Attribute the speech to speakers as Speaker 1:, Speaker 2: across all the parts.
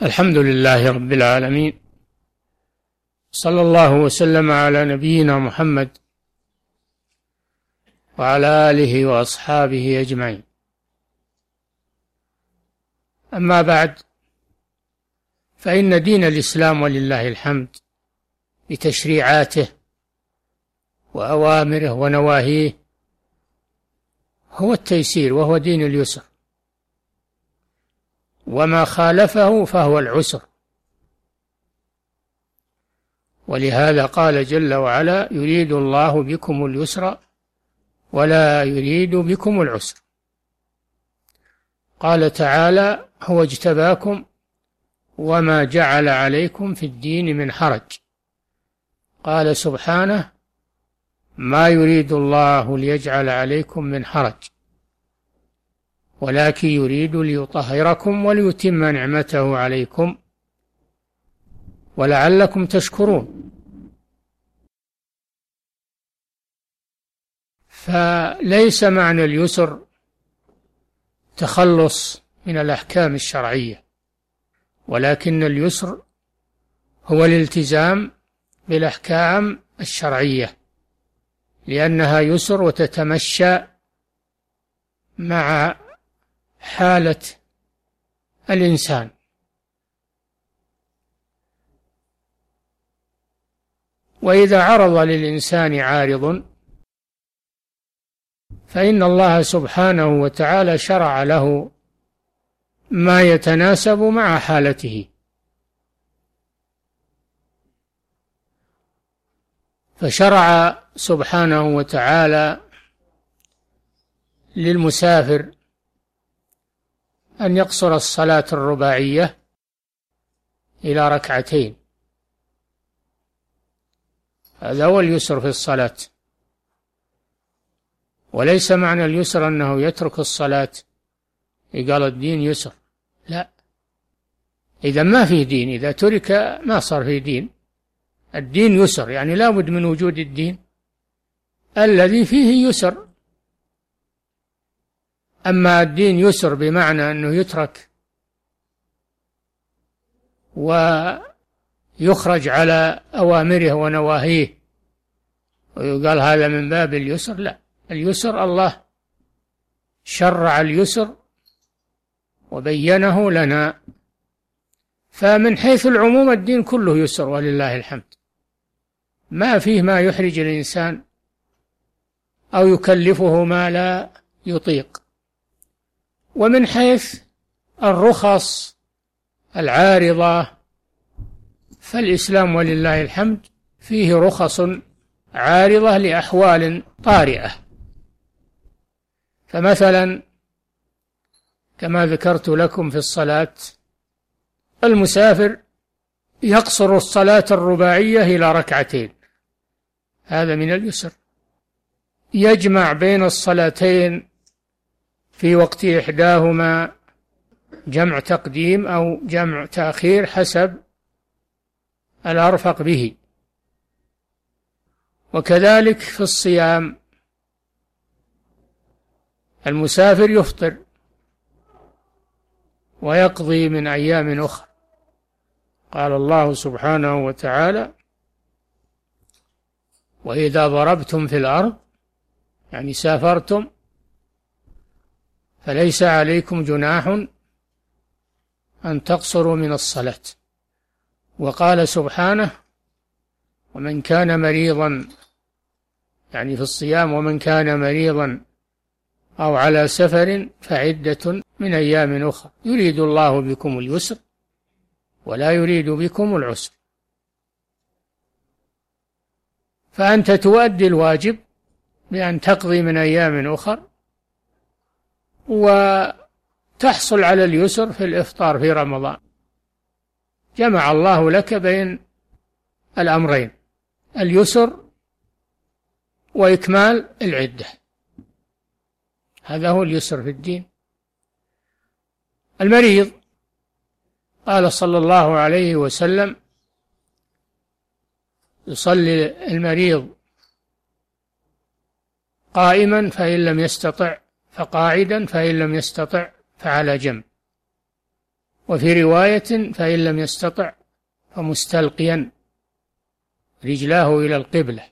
Speaker 1: الحمد لله رب العالمين، صلى الله وسلم على نبينا محمد وعلى آله وأصحابه أجمعين. أما بعد، فإن دين الإسلام ولله الحمد بتشريعاته وأوامره ونواهيه هو التيسير، وهو دين اليسر، وما خالفه فهو العسر. ولهذا قال جل وعلا: يريد الله بكم اليسر ولا يريد بكم العسر. قال تعالى: هو اجتباكم وما جعل عليكم في الدين من حرج. قال سبحانه: ما يريد الله ليجعل عليكم من حرج ولكن يريد ليطهركم وليتم نعمته عليكم ولعلكم تشكرون. فليس معنى اليسر تخلص من الأحكام الشرعية، ولكن اليسر هو الالتزام بالأحكام الشرعية، لأنها يسر وتتمشى مع حالة الإنسان. وإذا عرض للإنسان عارض فإن الله سبحانه وتعالى شرع له ما يتناسب مع حالته، فشرع سبحانه وتعالى للمسافر أن يقصر الصلاة الرباعية إلى ركعتين، هذا هو اليسر في الصلاة. وليس معنى اليسر أنه يترك الصلاة، قال الدين يسر، لا، إذا ما فيه دين، إذا ترك ما صار فيه دين. الدين يسر، يعني لا بد من وجود الدين الذي فيه يسر. أما الدين يسر بمعنى أنه يترك ويخرج على أوامره ونواهيه ويقال هذا من باب اليسر، لا، اليسر الله شرع اليسر وبينه لنا. فمن حيث العموم الدين كله يسر ولله الحمد، ما فيه ما يحرج الإنسان أو يكلفه ما لا يطيق. ومن حيث الرخص العارضة فالإسلام ولله الحمد فيه رخص عارضة لأحوال طارئة. فمثلا كما ذكرت لكم في الصلاة، المسافر يقصر الصلاة الرباعية إلى ركعتين، هذا من اليسر، يجمع بين الصلاتين في وقت إحداهما، جمع تقديم أو جمع تأخير حسب الأرفق به. وكذلك في الصيام، المسافر يفطر ويقضي من أيام أخرى. قال الله سبحانه وتعالى: وإذا ضربتم في الأرض، يعني سافرتم، فليس عليكم جناح أن تقصروا من الصلاة. وقال سبحانه: ومن كان مريضا، يعني في الصيام، ومن كان مريضا أو على سفر فعدة من أيام أخرى، يريد الله بكم اليسر ولا يريد بكم العسر. فأنت تؤدي الواجب بأن تقضي من أيام أخر، وتحصل على اليسر في الإفطار في رمضان. جمع الله لك بين الأمرين، اليسر وإكمال العدة، هذا هو اليسر في الدين. المريض، قال صلى الله عليه وسلم: يصلي المريض قائما فإن لم يستطع فقاعدا فإن لم يستطع فعلى جنب. وفي رواية فإن لم يستطع فمستلقيا رجلاه إلى القبلة.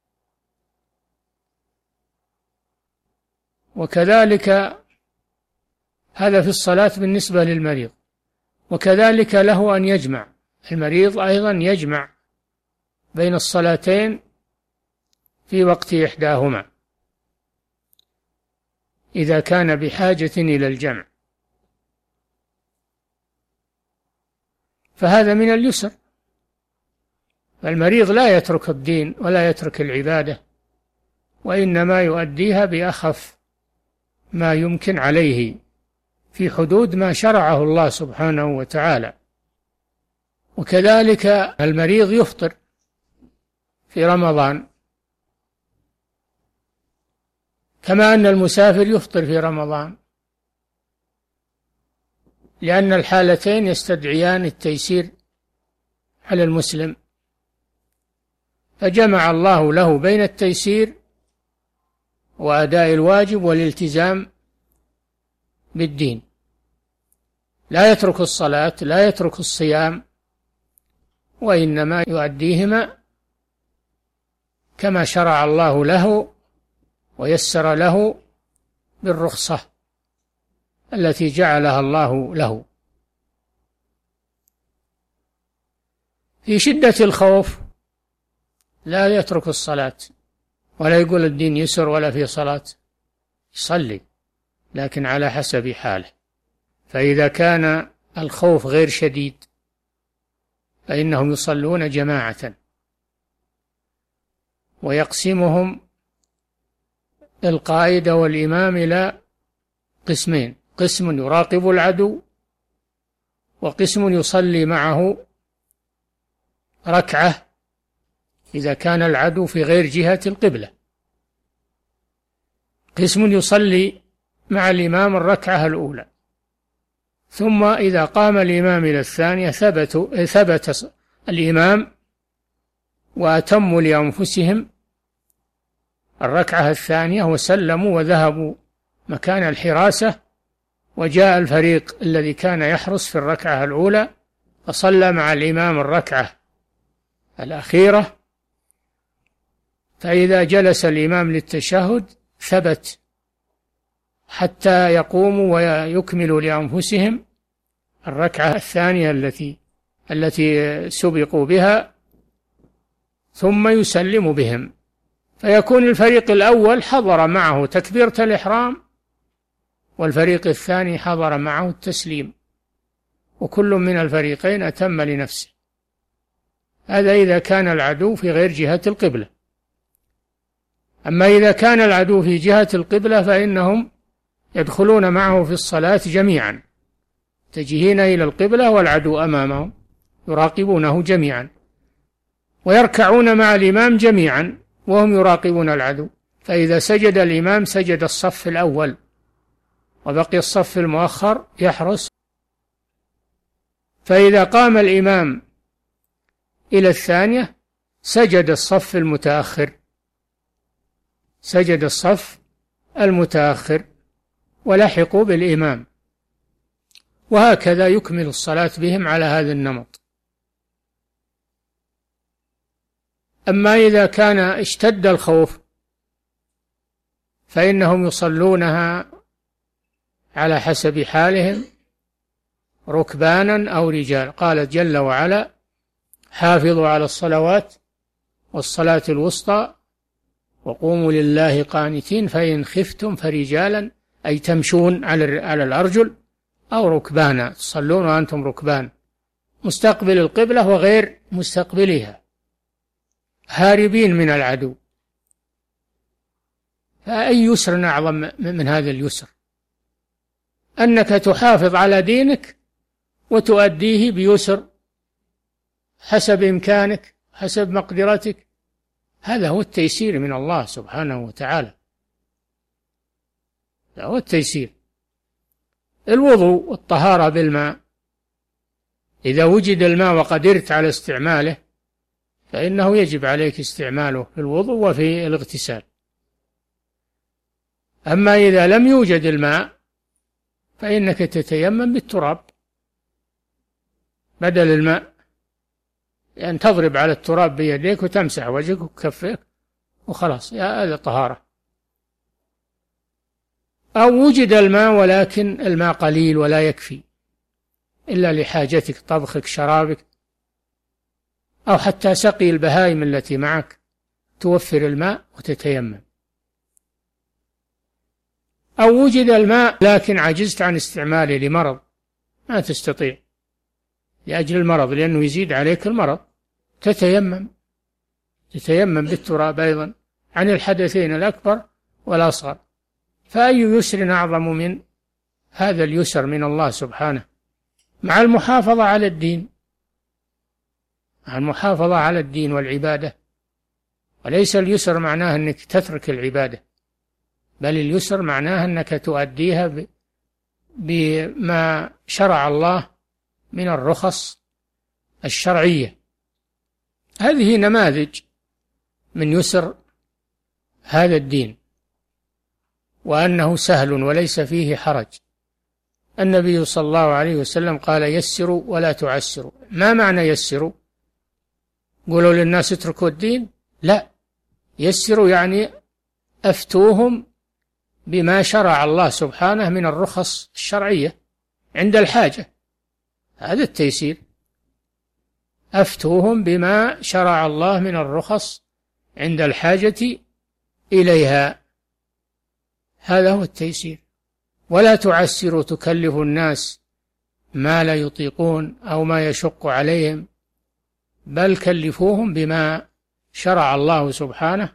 Speaker 1: وكذلك هذا في الصلاة بالنسبة للمريض. وكذلك له أن يجمع، المريض أيضا يجمع بين الصلاتين في وقت إحداهما إذا كان بحاجة إلى الجمع، فهذا من اليسر. فالمريض لا يترك الدين ولا يترك العبادة، وإنما يؤديها بأخف ما يمكن عليه في حدود ما شرعه الله سبحانه وتعالى. وكذلك المريض يفطر في رمضان كما أن المسافر يفطر في رمضان، لأن الحالتين يستدعيان التيسير على المسلم، فجمع الله له بين التيسير وأداء الواجب والالتزام بالدين، لا يترك الصلاة لا يترك الصيام، وإنما يؤديهما كما شرع الله له ويسر له بالرخصة التي جعلها الله له. في شدة الخوف لا يترك الصلاة ولا يقول الدين يسر ولا في صلاة، يصلي لكن على حسب حاله. فإذا كان الخوف غير شديد فإنهم يصلون جماعة، ويقسمهم القائد والإمام إلى قسمين: قسم يراقب العدو، وقسم يصلي معه ركعة إذا كان العدو في غير جهة القبلة. قسم يصلي مع الإمام الركعة الأولى، ثم إذا قام الإمام إلى الثانية ثبت الإمام وأتموا لأنفسهم الركعة الثانية وسلموا وذهبوا مكان الحراسة، وجاء الفريق الذي كان يحرس في الركعة الأولى فصلى مع الإمام الركعة الأخيرة، فإذا جلس الإمام للتشهد ثبت حتى يقوموا ويكملوا لأنفسهم الركعة الثانية التي سبقوا بها، ثم يسلم بهم، فيكون الفريق الأول حضر معه تكبيرة الإحرام، والفريق الثاني حضر معه التسليم، وكل من الفريقين أتم لنفسه. هذا إذا كان العدو في غير جهة القبلة. أما إذا كان العدو في جهة القبلة فإنهم يدخلون معه في الصلاة جميعا، متجهين إلى القبلة والعدو أمامهم، يراقبونه جميعا، ويركعون مع الإمام جميعا وهم يراقبون العدو. فإذا سجد الإمام سجد الصف الأول، وبقي الصف المؤخر يحرس. فإذا قام الإمام إلى الثانية سجد الصف المتأخر، سجد الصف المتأخر ولحقوا بالإمام، وهكذا يكمل الصلاة بهم على هذا النمط. أما إذا كان اشتد الخوف فإنهم يصلونها على حسب حالهم ركبانا أو رجال. قال جل وعلا: حافظوا على الصلوات والصلاة الوسطى وقوموا لله قانتين فإن خفتم فرجالا، أي تمشون على الأرجل، أو ركبانا، تصلون وأنتم ركبان، مستقبل القبلة وغير مستقبلها، هاربين من العدو. فأي يسر أعظم من هذا اليسر؟ أنك تحافظ على دينك وتؤديه بيسر حسب إمكانك حسب مقدرتك. هذا هو التيسير من الله سبحانه وتعالى، هذا هو التيسير. الوضوء والطهارة بالماء، إذا وجد الماء وقدرت على استعماله فإنه يجب عليك استعماله في الوضوء وفي الاغتسال. أما إذا لم يوجد الماء فإنك تتيمم بالتراب بدل الماء، يعني تضرب على التراب بيديك وتمسح وجهك وكفيك وخلاص، يا هذا طهارة. أو وجد الماء ولكن الماء قليل ولا يكفي إلا لحاجتك، طبخك، شرابك، أو حتى سقي البهائم التي معك، توفر الماء وتتيمم. أو وجد الماء لكن عجزت عن استعماله لمرض، ما تستطيع لأجل المرض لأنه يزيد عليك المرض، تتيمم بالتراب أيضا عن الحدثين الأكبر والأصغر. فأي يسر أعظم من هذا اليسر من الله سبحانه، مع المحافظة على الدين، مع المحافظة على الدين والعبادة. وليس اليسر معناه أنك تترك العبادة، بل اليسر معناه أنك تؤديها بما شرع الله من الرخص الشرعية. هذه نماذج من يسر هذا الدين، وأنه سهل وليس فيه حرج. النبي صلى الله عليه وسلم قال: يسروا ولا تعسروا. ما معنى يسروا؟ قولوا للناس اتركوا الدين؟ لا، يسروا يعني أفتوهم بما شرع الله سبحانه من الرخص الشرعية عند الحاجة، هذا التيسير. أفتوهم بما شرع الله من الرخص عند الحاجة إليها، هذا هو التيسير. ولا تعسروا تكلف الناس ما لا يطيقون أو ما يشق عليهم، بل كلفوهم بما شرع الله سبحانه.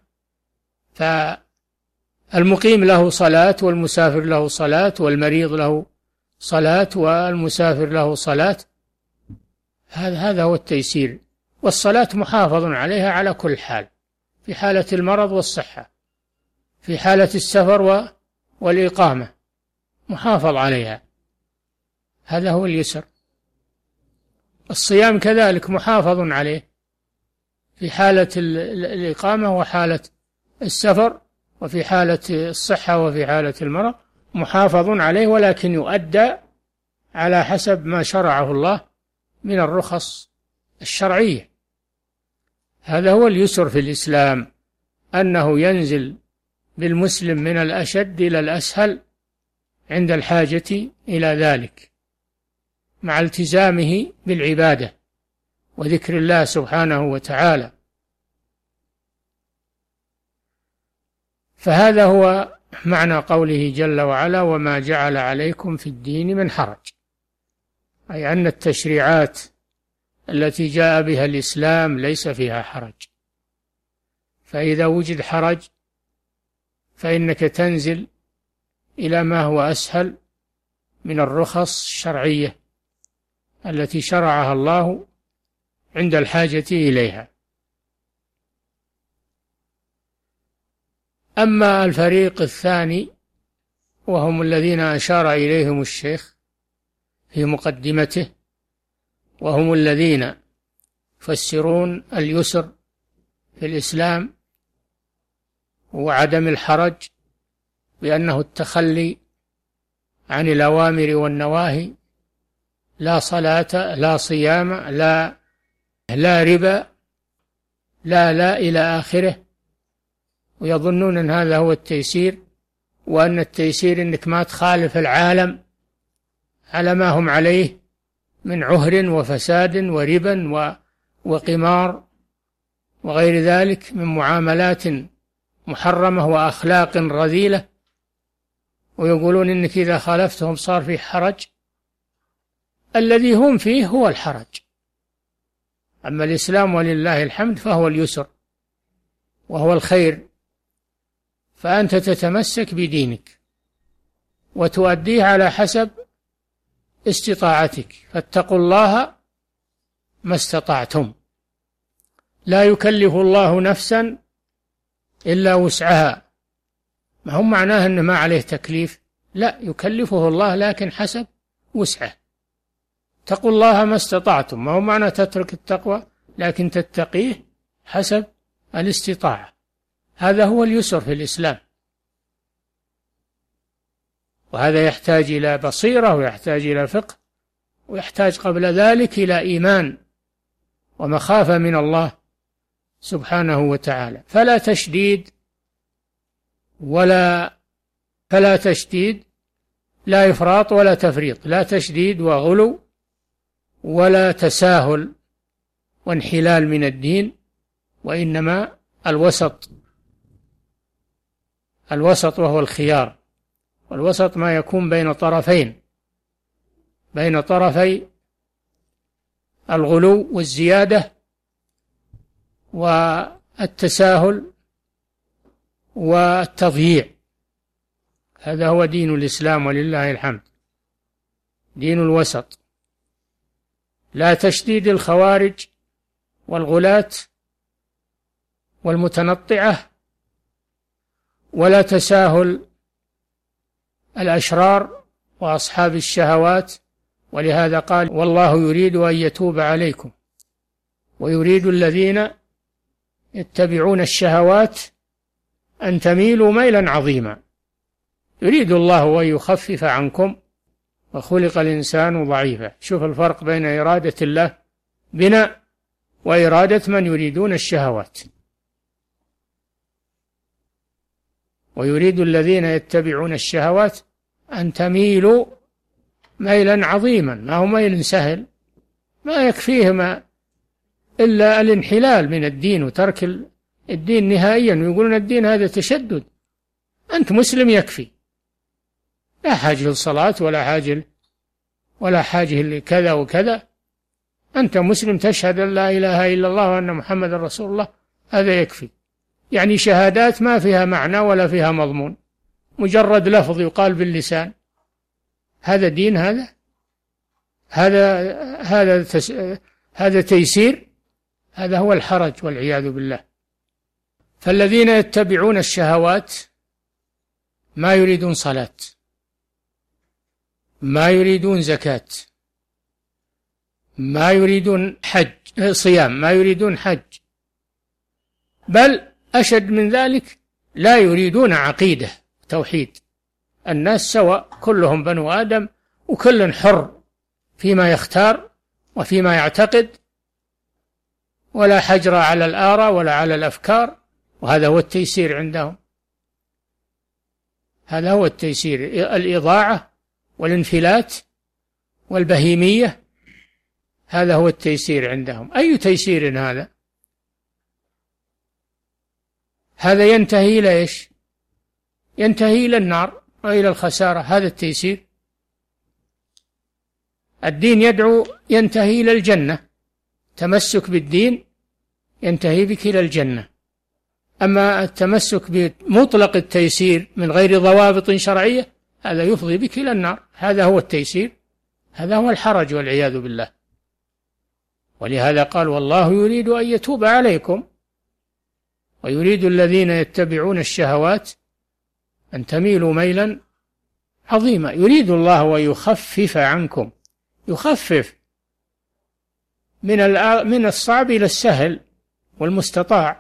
Speaker 1: فالمقيم له صلاة، والمسافر له صلاة، والمريض له صلاة، والمسافر له صلاة، هذا هو التيسير. والصلاة محافظ عليها على كل حال، في حالة المرض والصحة، في حالة السفر والإقامة محافظ عليها، هذا هو اليسر. الصيام كذلك محافظ عليه في حالة الإقامة وحالة السفر، وفي حالة الصحة وفي حالة المرض محافظ عليه، ولكن يؤدى على حسب ما شرعه الله من الرخص الشرعية. هذا هو اليسر في الإسلام، أنه ينزل بالمسلم من الأشد إلى الأسهل عند الحاجة إلى ذلك، مع التزامه بالعبادة وذكر الله سبحانه وتعالى. فهذا هو معنى قوله جل وعلا: وما جعل عليكم في الدين من حرج، أي أن التشريعات التي جاء بها الإسلام ليس فيها حرج. فإذا وجد حرج فإنك تنزل إلى ما هو أسهل من الرخص الشرعية التي شرعها الله عند الحاجة إليها. أما الفريق الثاني وهم الذين أشار إليهم الشيخ في مقدمته، وهم الذين يفسرون اليسر في الإسلام وعدم الحرج بأنه التخلي عن الأوامر والنواهي، لا صلاة، لا صيام، لا ربا، لا إلى آخره، ويظنون أن هذا هو التيسير، وأن التيسير أنك ما تخالف العالم على ما هم عليه من عهر وفساد وربا وقمار وغير ذلك من معاملات محرمة وأخلاق رذيلة، ويقولون إنك إذا خالفتهم صار فيه حرج. الذي هم فيه هو الحرج، أما الإسلام ولله الحمد فهو اليسر وهو الخير. فأنت تتمسك بدينك وتؤديه على حسب استطاعتك، فاتقوا الله ما استطعتم، لا يكلف الله نفسا إلا وسعها. ما هم معناه أنه ما عليه تكليف، لا، يكلفه الله لكن حسب وسعه. اتقوا الله ما استطعتم، ما هو معنى تترك التقوى، لكن تتقيه حسب الاستطاعة. هذا هو اليسر في الإسلام، وهذا يحتاج إلى بصيرة ويحتاج إلى فقه ويحتاج قبل ذلك إلى إيمان ومخافة من الله سبحانه وتعالى. فلا تشديد، لا إفراط ولا تفريط، لا تشديد وغلو ولا تساهل وانحلال من الدين، وإنما الوسط وهو الخيار. والوسط ما يكون بين طرفي الغلو والزيادة والتساهل والتضييع. هذا هو دين الإسلام ولله الحمد، دين الوسط، لا تشديد الخوارج والغلاة والمتنطعة، ولا تساهل الأشرار وأصحاب الشهوات. ولهذا قال: والله يريد أن يتوب عليكم ويريد الذين يتبعون الشهوات أن تميلوا ميلا عظيما. يريد الله أن يخفف عنكم وخلق الإنسان ضعيفا. شوف الفرق بين إرادة الله بنا وإرادة من يريدون الشهوات. ويريد الذين يتبعون الشهوات أن تميلوا ميلا عظيما، ما هو ميل سهل، ما يكفيهما إلا الانحلال من الدين وترك الدين نهائيا، ويقولون الدين هذا تشدد. أنت مسلم يكفي، لا حاجة للصلاة ولا حاجة لكذا وكذا. أنت مسلم تشهد أن لا إله إلا الله وأن محمد رسول الله، هذا يكفي. يعني شهادات ما فيها معنى ولا فيها مضمون، مجرد لفظ يقال باللسان. هذا دين؟ هذا تيسير؟ هذا هو الحرج والعياذ بالله. فالذين يتبعون الشهوات ما يريدون صلاة، ما يريدون زكاة، ما يريدون صيام، ما يريدون حج، بل أشد من ذلك لا يريدون عقيدة توحيد. الناس سواء، كلهم بنو آدم، وكل حر فيما يختار وفيما يعتقد، ولا حجر على الآراء ولا على الأفكار. وهذا هو التيسير عندهم، هذا هو التيسير، الإضاعة والانفلات والبهيمية، هذا هو التيسير عندهم. أي تيسير هذا؟ هذا ينتهي إلى إيش؟ ينتهي إلى النار وإلى الخسارة. هذا التيسير؟ الدين يدعو ينتهي إلى الجنة، تمسك بالدين ينتهي بك إلى الجنة. أما التمسك بمطلق التيسير من غير ضوابط شرعية هذا يفضي بك إلى النار. هذا هو التيسير، هذا هو الحرج والعياذ بالله. ولهذا قال: والله يريد أن يتوب عليكم ويريد الذين يتبعون الشهوات أن تميلوا ميلا عظيما. يريد الله أن يخفف عنكم، يخفف من الصعب إلى السهل والمستطاع.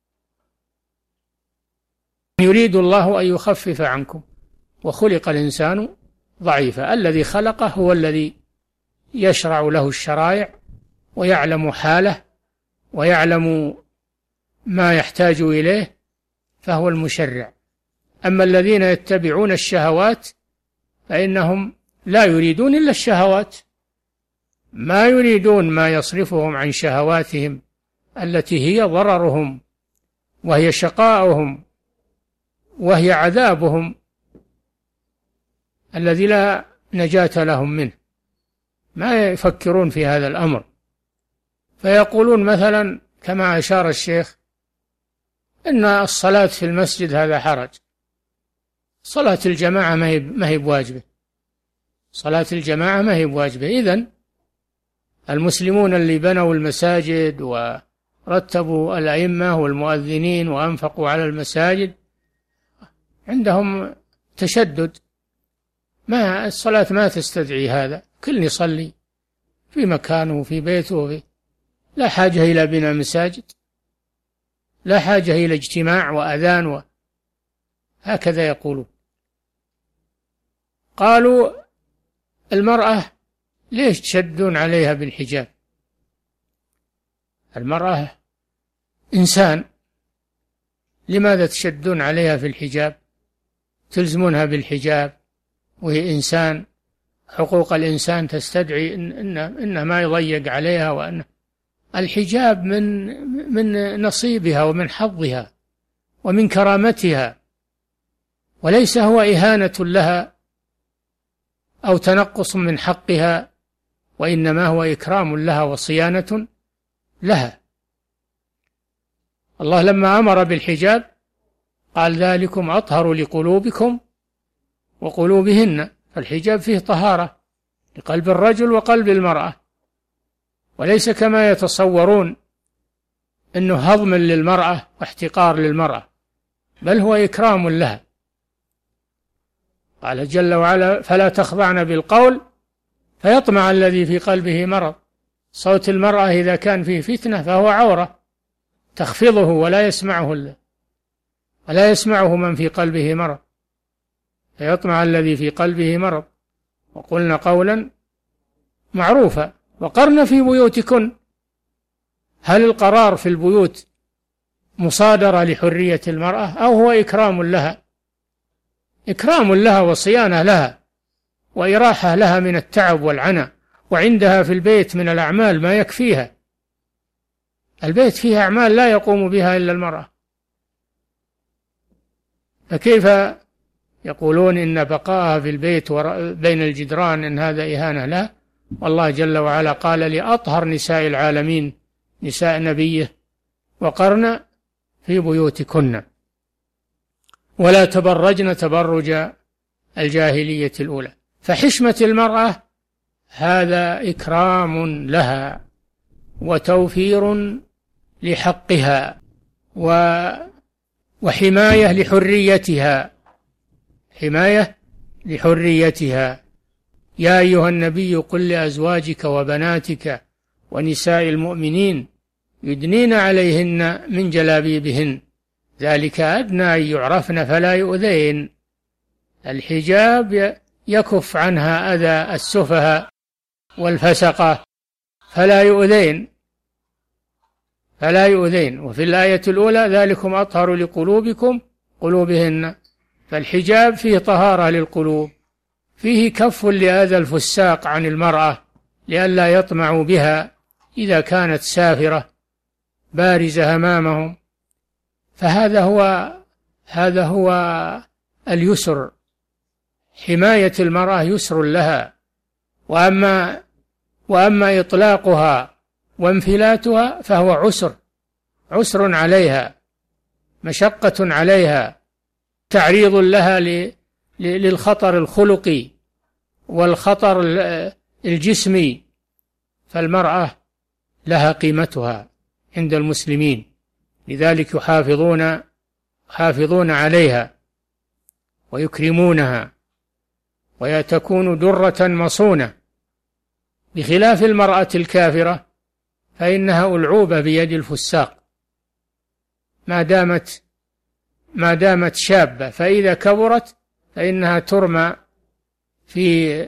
Speaker 1: يريد الله أن يخفف عنكم وخلق الإنسان ضعيفا. الذي خلقه هو الذي يشرع له الشرائع ويعلم حاله ويعلم ما يحتاج إليه، فهو المشرع. أما الذين يتبعون الشهوات فإنهم لا يريدون إلا الشهوات، ما يريدون ما يصرفهم عن شهواتهم التي هي ضررهم وهي شقاؤهم وهي عذابهم الذي لا نجاة لهم منه. ما يفكرون في هذا الأمر، فيقولون مثلا كما أشار الشيخ إن الصلاة في المسجد هذا حرج. صلاة الجماعة ما هي بواجبة، صلاة الجماعة ما هي بواجبة. إذن المسلمون اللي بنوا المساجد ورتبوا الأئمة والمؤذنين وأنفقوا على المساجد عندهم تشدد، ما الصلاة ما تستدعي هذا، كل يصلي في مكانه في بيته، لا حاجة إلى بناء مساجد، لا حاجة إلى اجتماع وأذان هكذا يقولون. قالوا المرأة ليش تشدون عليها بالحجاب؟ المرأة إنسان، لماذا تشدون عليها في الحجاب؟ تلزمونها بالحجاب وهي إنسان، حقوق الإنسان تستدعي إنه ما يضيق عليها، وأن الحجاب من نصيبها ومن حظها ومن كرامتها، وليس هو إهانة لها أو تنقص من حقها، وإنما هو إكرام لها وصيانة لها. الله لما أمر بالحجاب قال ذلكم أطهر لقلوبكم وقلوبهن، فالحجاب فيه طهارة لقلب الرجل وقلب المرأة، وليس كما يتصورون أنه هضم للمرأة واحتقار للمرأة، بل هو إكرام لها. قال جل وعلا فلا تخضعن بالقول فيطمع الذي في قلبه مرض. صوت المرأة إذا كان فيه فتنة فهو عورة تخفضه ولا يسمعه من في قلبه مرض، فيطمع الذي في قلبه مرض. وقلنا قولا معروفا وقرن في بيوتكن. هل القرار في البيوت مصادرة لحرية المرأة أو هو إكرام لها؟ إكرام لها وصيانة لها وإراحة لها من التعب والعنى، وعندها في البيت من الأعمال ما يكفيها. البيت فيها أعمال لا يقوم بها إلا المرأة، فكيف يقولون إن بقاءها في البيت بين الجدران إن هذا إهانة؟ لا، والله جل وعلا قال لأطهر نساء العالمين نساء نبيه وقرن في بيوتكن ولا تبرجن تبرج الجاهلية الأولى. فحشمة المرأة هذا إكرام لها وتوفير لحقها وحماية لحريتها، حماية لحريتها. يا أيها النبي قل لأزواجك وبناتك ونساء المؤمنين يدنين عليهن من جلابيبهن ذلك أدنى أن يعرفن فلا يؤذين. الحجاب يكف عنها أذى السفهاء والفسقة فلا يؤذين. وفي الآية الأولى ذلكم أطهر لقلوبكم قلوبهن، فالحجاب فيه طهارة للقلوب، فيه كف لأذى الفساق عن المرأة لئلا يطمعوا بها إذا كانت سافرة بارزة أمامهم. هذا هو اليسر، حماية المرأة يسر لها. وأما إطلاقها وانفلاتها فهو عسر عليها، مشقة عليها، تعريض لها للخطر الخلقي والخطر الجسمي. فالمرأة لها قيمتها عند المسلمين، لذلك يحافظون عليها ويكرمونها وتكون درة مصونة، بخلاف المرأة الكافرة فإنها ألعوبة بيد الفساق ما دامت شابة، فإذا كبرت فإنها ترمى في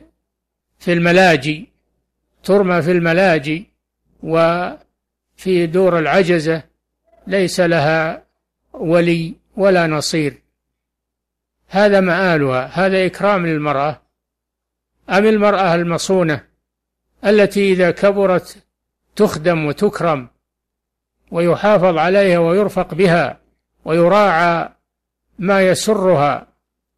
Speaker 1: الملاجئ وفي دور العجزة، ليس لها ولي ولا نصير. هذا مآلها، هذا إكرام للمرأة. أم المرأة المصونة التي إذا كبرت تخدم وتكرم ويحافظ عليها ويرفق بها ويراعى ما يسرها،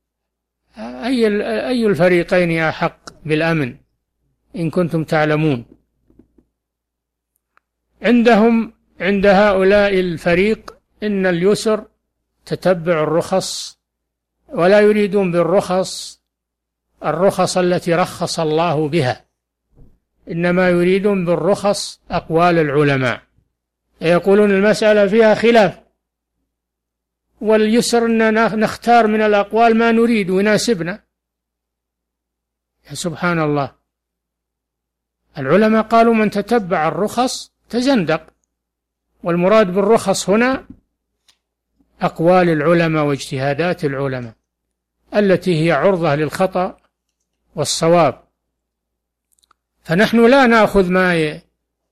Speaker 1: أي الفريقين أحق بالأمن إن كنتم تعلمون؟ عند هؤلاء الفريق إن اليسر تتبع الرخص، ولا يريدون بالرخص الرخص التي رخص الله بها، إنما يريدون بالرخص أقوال العلماء، يقولون المسألة فيها خلاف، واليسر أننا نختار من الأقوال ما نريد ويناسبنا. يا سبحان الله، العلماء قالوا من تتبع الرخص تزندق، والمراد بالرخص هنا أقوال العلماء واجتهادات العلماء التي هي عرضة للخطأ والصواب. فنحن لا نأخذ ما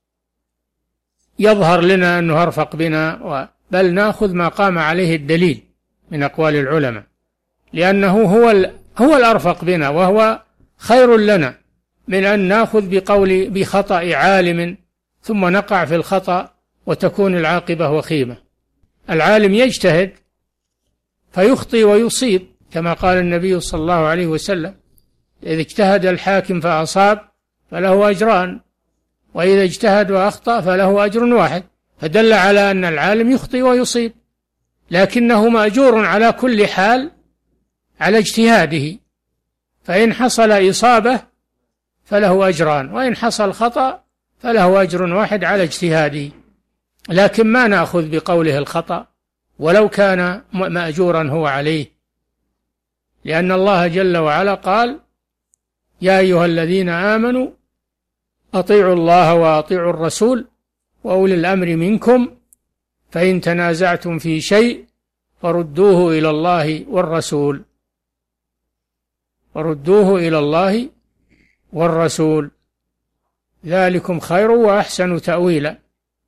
Speaker 1: يظهر لنا أنه أرفق بنا، بل نأخذ ما قام عليه الدليل من أقوال العلماء، لأنه هو الأرفق بنا وهو خير لنا من أن نأخذ بخطأ عالم ثم نقع في الخطأ وتكون العاقبة وخيمة. العالم يجتهد فيخطئ ويصيب، كما قال النبي صلى الله عليه وسلم: إذا اجتهد الحاكم فأصاب فله أجران، وإذا اجتهد وأخطأ فله أجر واحد، فدل على أن العالم يخطئ ويصيب، لكنه مأجور على كل حال على اجتهاده، فإن حصل إصابة فله أجران، وإن حصل خطأ فله أجر واحد على اجتهاده. لكن ما نأخذ بقوله الخطأ ولو كان مأجورا هو عليه، لأن الله جل وعلا قال: يا أيها الذين آمنوا أطيعوا الله وأطيعوا الرسول وأولي الأمر منكم فإن تنازعتم في شيء فردوه إلى الله والرسول، ذلكم خير وأحسن تأويلا.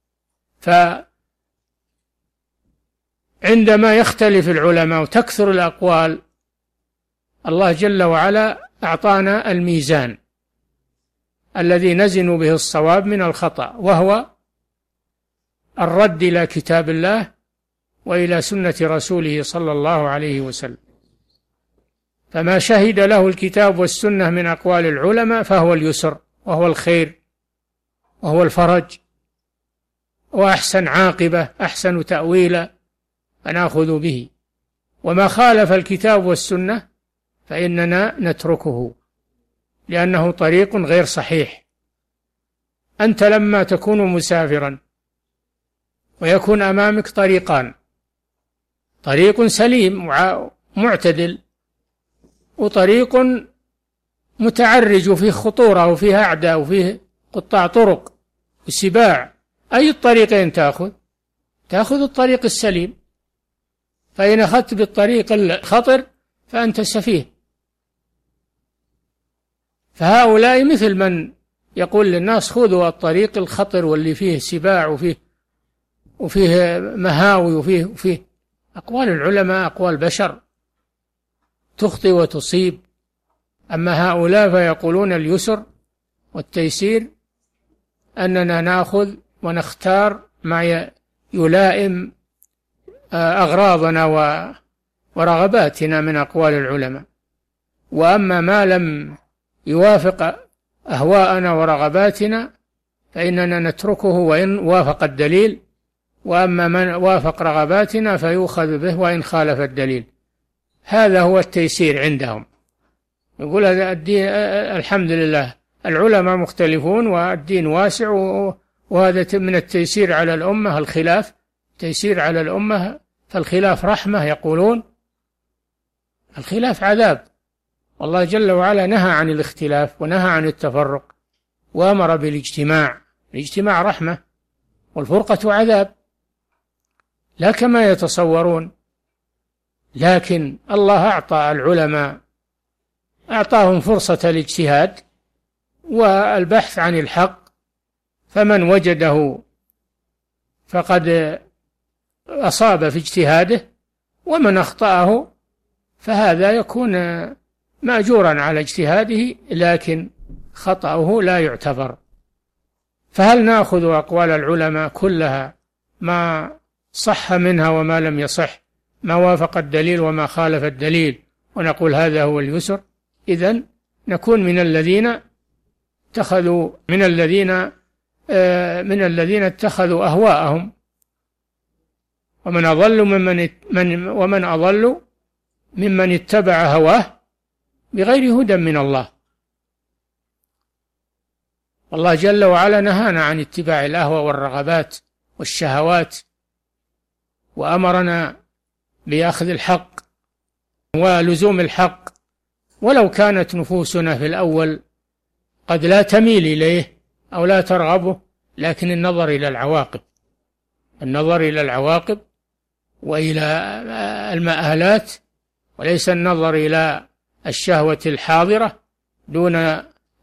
Speaker 1: فعندما يختلف العلماء وتكثر الأقوال، الله جل وعلا أعطانا الميزان الذي نزن به الصواب من الخطأ، وهو الرد إلى كتاب الله وإلى سنة رسوله صلى الله عليه وسلم. فما شهد له الكتاب والسنة من أقوال العلماء فهو اليسر، وهو الخير، وهو الفرج، وأحسن عاقبة، أحسن تأويلا، فنأخذ به. وما خالف الكتاب والسنة فإننا نتركه، لأنه طريق غير صحيح. أنت لما تكون مسافرا ويكون أمامك طريقان، طريق سليم معتدل، وطريق متعرج وفيه خطورة وفيه أعداء وفيه قطاع طرق وسباع، أي الطريقين تأخذ؟ تأخذ الطريق السليم. فإن أخذت بالطريق الخطر فأنت سفيه. فهؤلاء مثل من يقول للناس: خذوا الطريق الخطر واللي فيه سباع وفيه مهاوي وفيه أقوال العلماء أقوال بشر تخطئ وتصيب. أما هؤلاء فيقولون اليسر والتيسير، أننا نأخذ ونختار ما يلائم أغراضنا ورغباتنا من أقوال العلماء. وأما ما لم يوافق أهواءنا ورغباتنا فإننا نتركه وإن وافق الدليل، وأما من وافق رغباتنا فيؤخذ به وإن خالف الدليل. هذا هو التيسير عندهم. يقول هذا الدين الحمد لله العلماء مختلفون والدين واسع، وهذا من التيسير على الأمة الخلاف، تيسير على الأمة، فالخلاف رحمة. يقولون الخلاف عذاب، والله جل وعلا نهى عن الاختلاف ونهى عن التفرق وأمر بالاجتماع. الاجتماع رحمة والفرقة عذاب، لا كما يتصورون. لكن الله أعطى العلماء، أعطاهم فرصة الاجتهاد والبحث عن الحق، فمن وجده فقد أصاب في اجتهاده، ومن أخطأه فهذا يكون مأجورا على اجتهاده، لكن خطأه لا يعتبر. فهل نأخذ أقوال العلماء كلها، ما صح منها وما لم يصح، ما وافق الدليل وما خالف الدليل، ونقول هذا هو اليسر؟ إذن نكون من الذين اتخذوا من الذين اتخذوا أهواءهم، ومن أضل ممن اتبع هواه بغير هدى من الله. والله جل وعلا نهانا عن اتباع الأهواء والرغبات والشهوات، وأمرنا بأخذ الحق ولزوم الحق، ولو كانت نفوسنا في الأول قد لا تميل إليه أو لا ترغبه، لكن النظر إلى العواقب وإلى المآلات، وليس النظر إلى الشهوة الحاضرة دون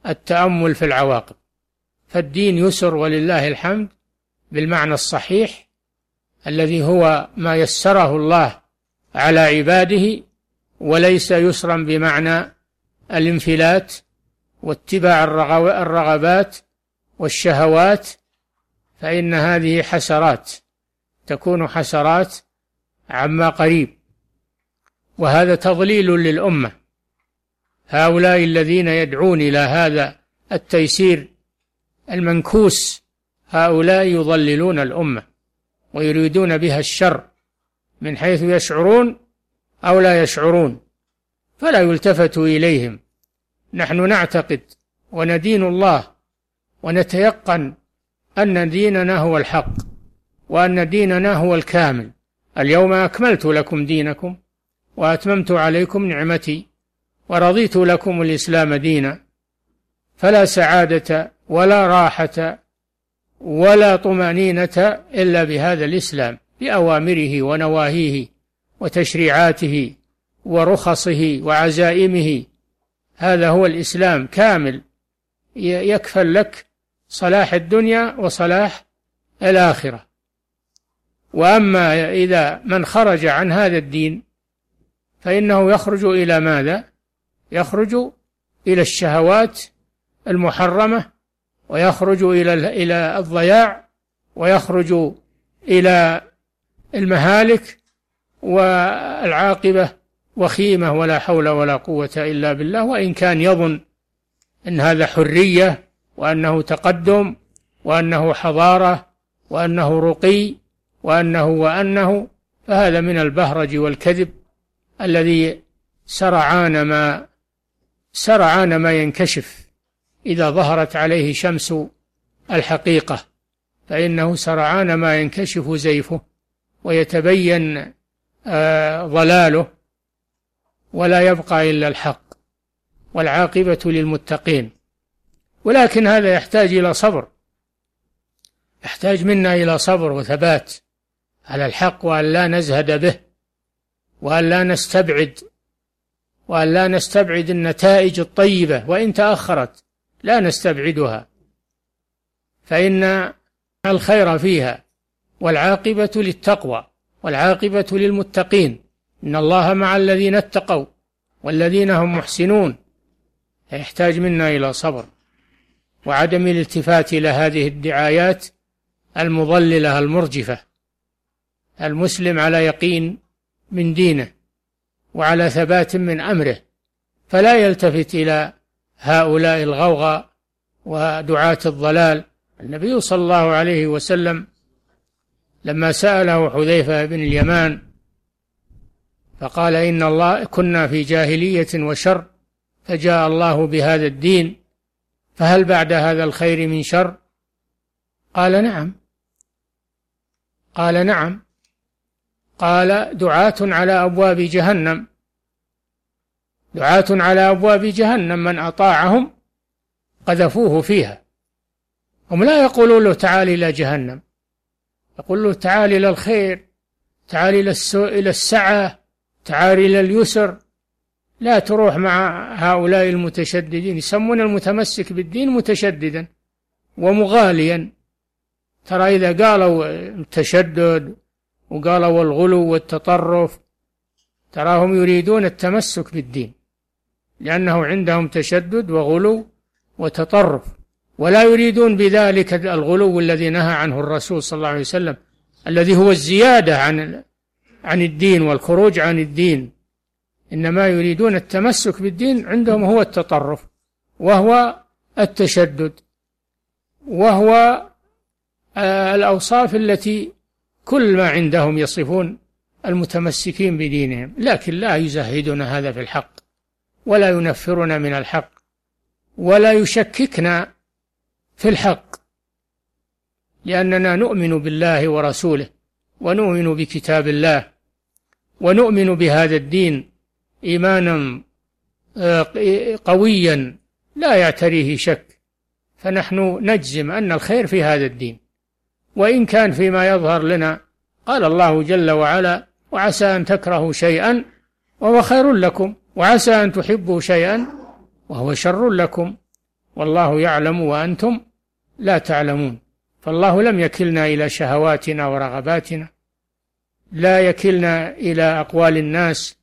Speaker 1: التأمل في العواقب. فالدين يسر ولله الحمد بالمعنى الصحيح الذي هو ما يسره الله على عباده، وليس يسرا بمعنى الانفلات واتباع الرغبات والشهوات، فإن هذه حسرات، تكون حسرات عما قريب، وهذا تضليل للأمة. هؤلاء الذين يدعون إلى هذا التيسير المنكوس، هؤلاء يضللون الأمة ويريدون بها الشر من حيث يشعرون أو لا يشعرون، فلا يلتفت إليهم. نحن نعتقد وندين الله ونتيقن أن ديننا هو الحق، وأن ديننا هو الكامل. اليوم أكملت لكم دينكم وأتممت عليكم نعمتي ورضيت لكم الإسلام دينا. فلا سعادة ولا راحة ولا طمأنينة إلا بهذا الإسلام، بأوامره ونواهيه وتشريعاته ورخصه وعزائمه. هذا هو الإسلام كامل، يكفل لك صلاح الدنيا وصلاح الآخرة. وأما إذا من خرج عن هذا الدين فإنه يخرج إلى ماذا؟ يخرج إلى الشهوات المحرمة، ويخرج إلى الضياع، ويخرج إلى المهالك، والعاقبة وخيمة ولا حول ولا قوة إلا بالله. وإن كان يظن أن هذا حرية وأنه تقدم وأنه حضارة وأنه رقي وأنه فهذا من البهرج والكذب الذي سرعان ما ينكشف إذا ظهرت عليه شمس الحقيقة، فإنه سرعان ما ينكشف زيفه ويتبين ضلاله، ولا يبقى إلا الحق، والعاقبة للمتقين. ولكن هذا يحتاج إلى صبر، يحتاج منا إلى صبر وثبات على الحق، وأن لا نزهد به، وأن لا نستبعد النتائج الطيبة، وإن تأخرت لا نستبعدها، فإن الخير فيها، والعاقبة للتقوى، والعاقبة للمتقين. إن الله مع الذين اتقوا والذين هم محسنون. يحتاج منا إلى صبر وعدم الالتفات إلى هذه الدعايات المضللة المرجفة. المسلم على يقين من دينه وعلى ثبات من أمره، فلا يلتفت إلى هؤلاء الغوغاء ودعاة الضلال. النبي صلى الله عليه وسلم لما سأله حذيفة بن اليمان فقال: إن الله كنا في جاهلية وشر، فجاء الله بهذا الدين، فهل بعد هذا الخير من شر؟ قال: نعم. قال: نعم. قال: دعاة على أبواب جهنم، دعاة على أبواب جهنم من أطاعهم قذفوه فيها. هم لا يقولون له تعال إلى جهنم، يقول له تعال إلى الخير، تعال إلى السعة، تعال إلى اليسر. لا تروح مع هؤلاء المتشددين، يسمون المتمسك بالدين متشددا ومغاليا. ترى إذا قالوا التشدد وقالوا الغلو والتطرف، تراهم يريدون التمسك بالدين، لأنه عندهم تشدد وغلو وتطرف، ولا يريدون بذلك الغلو الذي نهى عنه الرسول صلى الله عليه وسلم، الذي هو الزيادة عن الدين والخروج عن الدين. إنما يريدون التمسك بالدين، عندهم هو التطرف وهو التشدد وهو الأوصاف التي كل ما عندهم يصفون المتمسكين بدينهم، لكن لا يزهدون هذا في الحق، ولا ينفرنا من الحق، ولا يشككنا في الحق، لأننا نؤمن بالله ورسوله، ونؤمن بكتاب الله، ونؤمن بهذا الدين إيمانا قويا لا يعتريه شك. فنحن نجزم أن الخير في هذا الدين، وإن كان فيما يظهر لنا قال الله جل وعلا: وعسى أن تكرهوا شيئا وهو خير لكم، وعسى أن تحبوا شيئا وهو شر لكم. والله يعلم وأنتم لا تعلمون. فالله لم يكلنا إلى شهواتنا ورغباتنا، لا يكلنا إلى أقوال الناس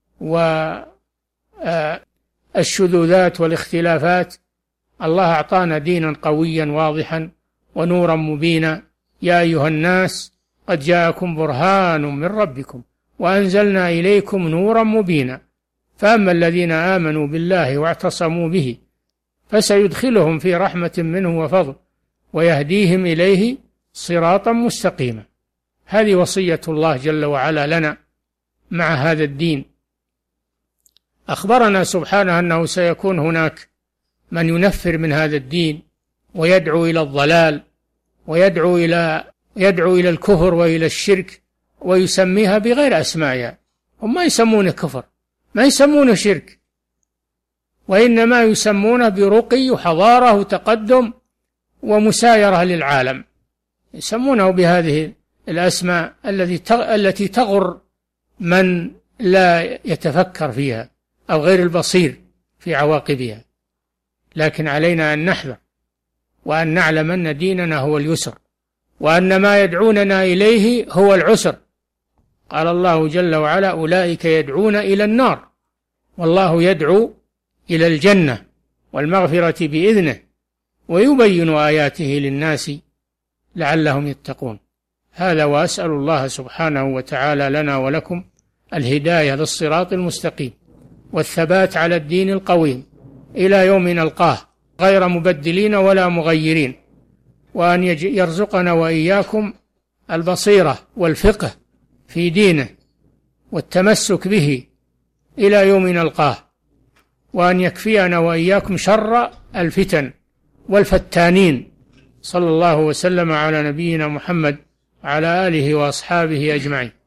Speaker 1: والشذوذات والاختلافات. الله أعطانا دينا قويا واضحا ونورا مبينا. يا أيها الناس قد جاءكم برهان من ربكم وأنزلنا إليكم نورا مبينا. فأما الذين آمنوا بالله واعتصموا به فسيدخلهم في رحمة منه وفضل ويهديهم إليه صراطا مستقيما. هذه وصية الله جل وعلا لنا مع هذا الدين. أخبرنا سبحانه أنه سيكون هناك من ينفر من هذا الدين ويدعو إلى الضلال ويدعو إلى الكفر وإلى الشرك ويسميها بغير أسمائها. هم ما يسمونه كفر، ما يسمونه شرك، وإنما يسمونه برقي وحضارة وتقدم ومسايرة للعالم، يسمونه بهذه الأسماء التي تغر من لا يتفكر فيها أو غير البصير في عواقبها. لكن علينا أن نحذر وأن نعلم أن ديننا هو اليسر، وأن ما يدعوننا إليه هو العسر. قال الله جل وعلا: أولئك يدعون إلى النار والله يدعو إلى الجنة والمغفرة بإذنه ويبين آياته للناس لعلهم يتقون. هذا، وأسأل الله سبحانه وتعالى لنا ولكم الهداية للصراط المستقيم والثبات على الدين القويم إلى يوم نلقاه غير مبدلين ولا مغيرين، وأن يرزقنا وإياكم البصيرة والفقه في دينه والتمسك به إلى يوم نلقاه، وأن يكفينا وإياكم شر الفتن والفتانين. صلى الله وسلم على نبينا محمد وعلى آله وأصحابه أجمعين.